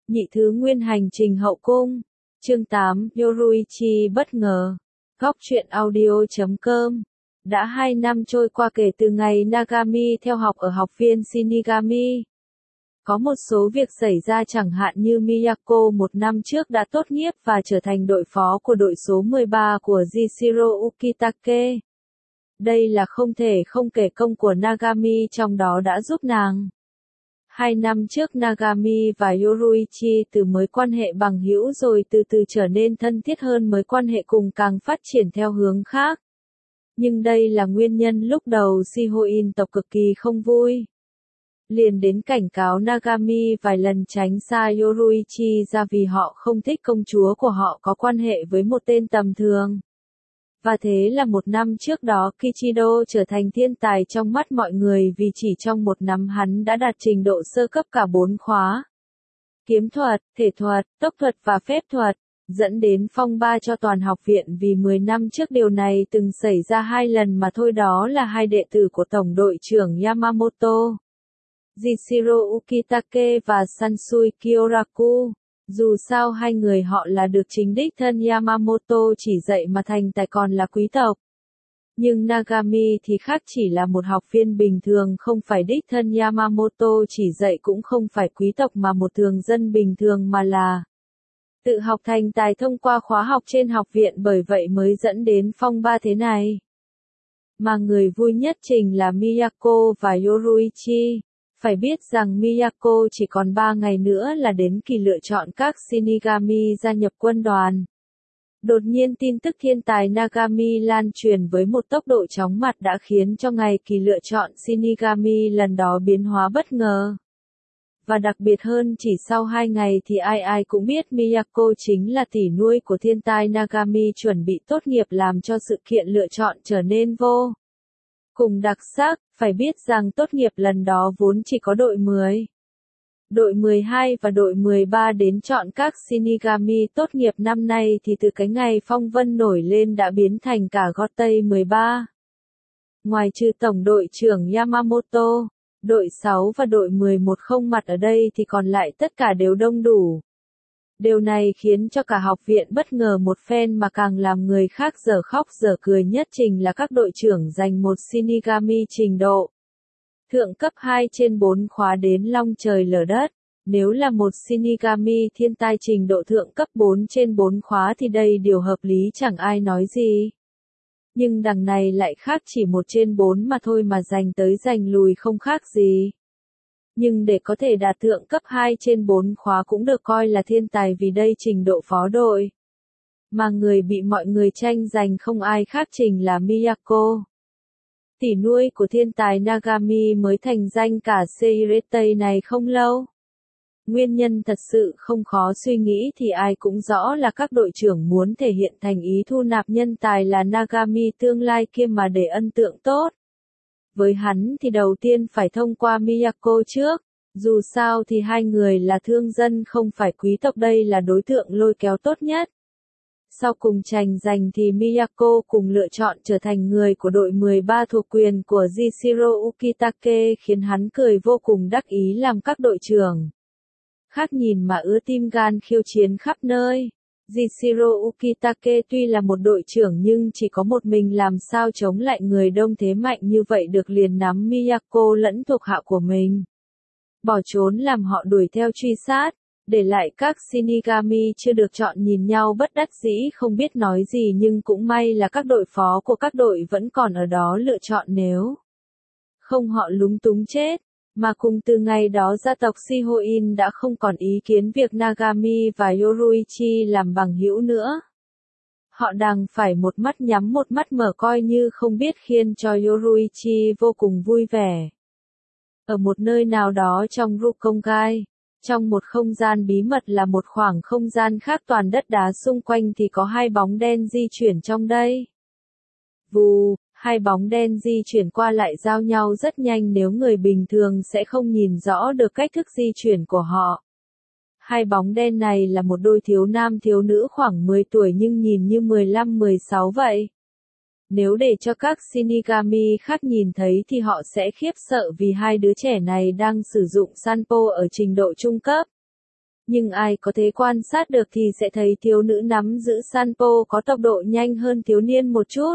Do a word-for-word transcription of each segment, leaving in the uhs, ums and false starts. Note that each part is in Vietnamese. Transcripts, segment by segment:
Nhị thứ nguyên hành trình hậu cung. Chương tám, Yoruichi bất ngờ. Góc truyện audio chấm com. Đã hai năm trôi qua kể từ ngày Nagami theo học ở học viên Shinigami. Có một số việc xảy ra chẳng hạn như Miyako một năm trước đã tốt nghiệp và trở thành đội phó của đội số mười ba của Jishiro Ukitake. Đây là không thể không kể công của Nagami trong đó đã giúp nàng. Hai năm trước Nagami và Yoruichi từ mối quan hệ bằng hữu rồi từ từ trở nên thân thiết hơn, mối quan hệ cùng càng phát triển theo hướng khác. Nhưng đây là nguyên nhân lúc đầu Shihoin tộc cực kỳ không vui. Liền đến cảnh cáo Nagami vài lần tránh xa Yoruichi ra vì họ không thích công chúa của họ có quan hệ với một tên tầm thường. Và thế là một năm trước đó Kichido trở thành thiên tài trong mắt mọi người vì chỉ trong một năm hắn đã đạt trình độ sơ cấp cả bốn khóa. Kiếm thuật, thể thuật, tốc thuật và phép thuật, dẫn đến phong ba cho toàn học viện vì mười năm trước điều này từng xảy ra hai lần mà thôi, đó là hai đệ tử của tổng đội trưởng Yamamoto, Jishiro Ukitake và Sansui Kyoraku. Dù sao hai người họ là được chính đích thân Yamamoto chỉ dạy mà thành tài còn là quý tộc. Nhưng Nagami thì khác, chỉ là một học viên bình thường, không phải đích thân Yamamoto chỉ dạy, cũng không phải quý tộc mà một thường dân bình thường, mà là tự học thành tài thông qua khóa học trên học viện, bởi vậy mới dẫn đến phong ba thế này. Mà người vui nhất trình là Miyako và Yoruichi. Phải biết rằng Miyako chỉ còn ba ngày nữa là đến kỳ lựa chọn các Shinigami gia nhập quân đoàn. Đột nhiên tin tức thiên tài Nagami lan truyền với một tốc độ chóng mặt đã khiến cho ngày kỳ lựa chọn Shinigami lần đó biến hóa bất ngờ. Và đặc biệt hơn, chỉ sau hai ngày thì ai ai cũng biết Miyako chính là tỷ nuôi của thiên tài Nagami chuẩn bị tốt nghiệp, làm cho sự kiện lựa chọn trở nên vô cùng đặc sắc. Phải biết rằng tốt nghiệp lần đó vốn chỉ có đội mười, đội mười hai và đội mười ba đến chọn các Shinigami tốt nghiệp, năm nay thì từ cái ngày phong vân nổi lên đã biến thành cả gót tây mười ba. Ngoài trừ tổng đội trưởng Yamamoto, đội sáu và đội mười một không mặt ở đây thì còn lại tất cả đều đông đủ. Điều này khiến cho cả học viện bất ngờ một phen, mà càng làm người khác dở khóc dở cười nhất trình là các đội trưởng giành một Shinigami trình độ thượng cấp hai trên bốn khóa đến long trời lở đất. Nếu là một Shinigami thiên tài trình độ thượng cấp bốn trên bốn khóa thì đây điều hợp lý chẳng ai nói gì. Nhưng đằng này lại khác, chỉ một trên bốn mà thôi mà giành tới giành lùi không khác gì. Nhưng để có thể đạt thượng cấp hai trên bốn khóa cũng được coi là thiên tài, vì đây trình độ phó đội. Mà người bị mọi người tranh giành không ai khác trình là Miyako, tỷ nuôi của thiên tài Nagami mới thành danh cả Seirete này không lâu. Nguyên nhân thật sự không khó suy nghĩ thì ai cũng rõ là các đội trưởng muốn thể hiện thành ý thu nạp nhân tài là Nagami tương lai kia, mà để ấn tượng tốt với hắn thì đầu tiên phải thông qua Miyako trước. Dù sao thì hai người là thương dân không phải quý tộc, đây là đối tượng lôi kéo tốt nhất. Sau cùng tranh giành thì Miyako cùng lựa chọn trở thành người của đội mười ba thuộc quyền của Jishiro Ukitake, khiến hắn cười vô cùng đắc ý, làm các đội trưởng khác nhìn mà ứa tim gan khiêu chiến khắp nơi. Jishiro Ukitake tuy là một đội trưởng nhưng chỉ có một mình, làm sao chống lại người đông thế mạnh như vậy được, liền nắm Miyako lẫn thuộc hạ của mình bỏ trốn, làm họ đuổi theo truy sát, để lại các Shinigami chưa được chọn nhìn nhau bất đắc dĩ không biết nói gì. Nhưng cũng may là các đội phó của các đội vẫn còn ở đó lựa chọn, nếu không họ lúng túng chết. Mà cùng từ ngày đó gia tộc Shihoin đã không còn ý kiến việc Nagami và Yoruichi làm bằng hữu nữa. Họ đành phải một mắt nhắm một mắt mở coi như không biết, khiến cho Yoruichi vô cùng vui vẻ. Ở một nơi nào đó trong Rukongai, trong một không gian bí mật, là một khoảng không gian khác toàn đất đá xung quanh, thì có hai bóng đen di chuyển trong đây. Vù, hai bóng đen di chuyển qua lại giao nhau rất nhanh, nếu người bình thường sẽ không nhìn rõ được cách thức di chuyển của họ. Hai bóng đen này là một đôi thiếu nam thiếu nữ khoảng mười tuổi nhưng nhìn như mười lăm mười sáu vậy. Nếu để cho các Shinigami khác nhìn thấy thì họ sẽ khiếp sợ, vì hai đứa trẻ này đang sử dụng Sanpo ở trình độ trung cấp. Nhưng ai có thể quan sát được thì sẽ thấy thiếu nữ nắm giữ Sanpo có tốc độ nhanh hơn thiếu niên một chút.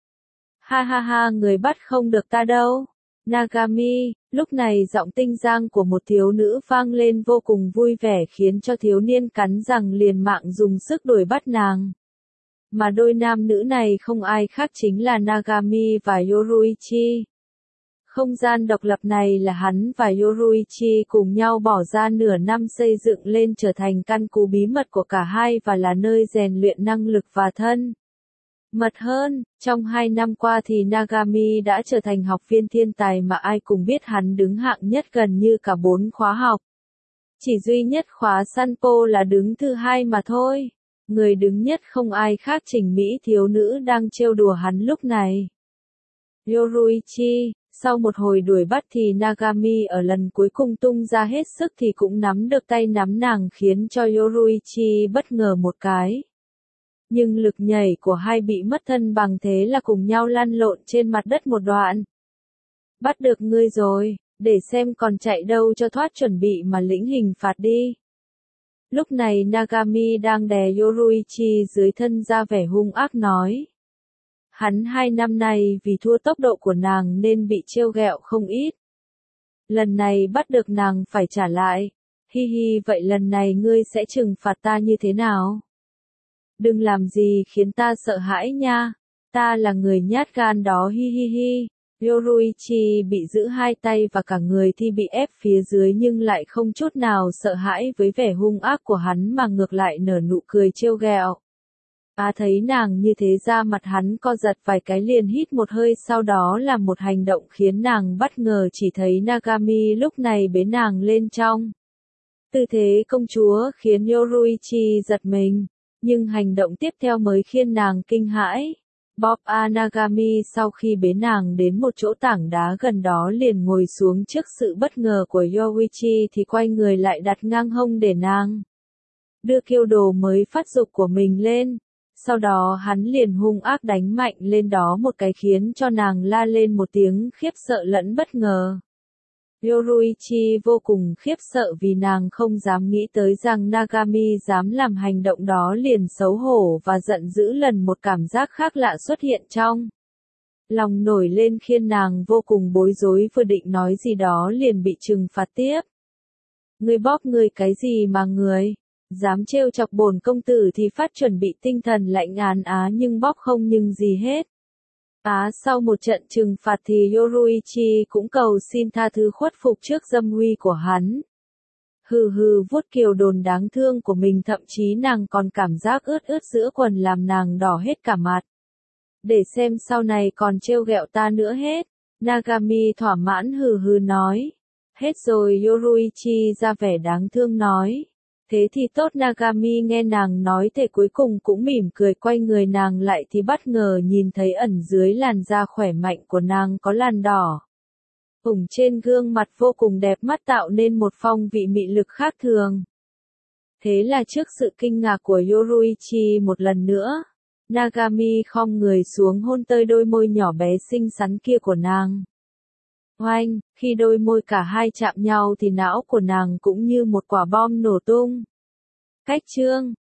Ha ha ha, người bắt không được ta đâu. Nagami, lúc này giọng tinh giang của một thiếu nữ vang lên vô cùng vui vẻ khiến cho thiếu niên cắn răng liền mạng dùng sức đuổi bắt nàng. Mà đôi nam nữ này không ai khác chính là Nagami và Yoruichi. Không gian độc lập này là hắn và Yoruichi cùng nhau bỏ ra nửa năm xây dựng lên trở thành căn cứ bí mật của cả hai và là nơi rèn luyện năng lực và thân. Mật hơn, trong hai năm qua thì Nagami đã trở thành học viên thiên tài mà ai cũng biết hắn đứng hạng nhất gần như cả bốn khóa học. Chỉ duy nhất khóa Sanpo là đứng thứ hai mà thôi. Người đứng nhất không ai khác chính Mỹ thiếu nữ đang trêu đùa hắn lúc này. Yoruichi, sau một hồi đuổi bắt thì Nagami ở lần cuối cùng tung ra hết sức thì cũng nắm được tay nắm nàng khiến cho Yoruichi bất ngờ một cái. Nhưng lực nhảy của hai bị mất thân bằng thế là cùng nhau lăn lộn trên mặt đất một đoạn. Bắt được ngươi rồi, để xem còn chạy đâu cho thoát, chuẩn bị mà lĩnh hình phạt đi. Lúc này Nagami đang đè Yoruichi dưới thân ra vẻ hung ác nói. Hắn hai năm nay vì thua tốc độ của nàng nên bị trêu ghẹo không ít. Lần này bắt được nàng phải trả lại. Hi hi, vậy lần này ngươi sẽ trừng phạt ta như thế nào? Đừng làm gì khiến ta sợ hãi nha. Ta là người nhát gan đó, hi hi hi. Yoruichi bị giữ hai tay và cả người thì bị ép phía dưới nhưng lại không chút nào sợ hãi với vẻ hung ác của hắn mà ngược lại nở nụ cười trêu ghẹo. À, thấy nàng như thế ra mặt hắn co giật vài cái liền hít một hơi, sau đó là một hành động khiến nàng bất ngờ, chỉ thấy Nagami lúc này bế nàng lên trong tư thế công chúa khiến Yoruichi giật mình, nhưng hành động tiếp theo mới khiến nàng kinh hãi. Bob A. Nagami sau khi bế nàng đến một chỗ tảng đá gần đó liền ngồi xuống trước sự bất ngờ của Yoruichi thì quay người lại đặt ngang hông để nàng đưa kiêu đồ mới phát dục của mình lên. Sau đó hắn liền hung ác đánh mạnh lên đó một cái khiến cho nàng la lên một tiếng khiếp sợ lẫn bất ngờ. Yoruichi vô cùng khiếp sợ vì nàng không dám nghĩ tới rằng Nagami dám làm hành động đó, liền xấu hổ và giận dữ, lần một cảm giác khác lạ xuất hiện trong lòng nổi lên khiến nàng vô cùng bối rối, vừa định nói gì đó liền bị trừng phạt tiếp. Ngươi bóp ngươi cái gì mà người? Dám trêu chọc bổn công tử thì phát chuẩn bị tinh thần lạnh án á, nhưng bóp không nhưng gì hết. Á, sau một trận trừng phạt thì Yoruichi cũng cầu xin tha thứ khuất phục trước dâm uy của hắn. Hừ hừ, vuốt kiều đồn đáng thương của mình, thậm chí nàng còn cảm giác ướt ướt giữa quần làm nàng đỏ hết cả mặt. Để xem sau này còn trêu ghẹo ta nữa hết. Nagami thỏa mãn hừ hừ nói. Hết rồi, Yoruichi ra vẻ đáng thương nói. Thế thì tốt. Nagami nghe nàng nói thế cuối cùng cũng mỉm cười, quay người nàng lại thì bất ngờ nhìn thấy ẩn dưới làn da khỏe mạnh của nàng có làn đỏ ửng trên gương mặt vô cùng đẹp mắt, tạo nên một phong vị mị lực khác thường. Thế là trước sự kinh ngạc của Yoruichi một lần nữa, Nagami khom người xuống hôn tơi đôi môi nhỏ bé xinh xắn kia của nàng. Oanh, khi đôi môi cả hai chạm nhau thì não của nàng cũng như một quả bom nổ tung. Cách chương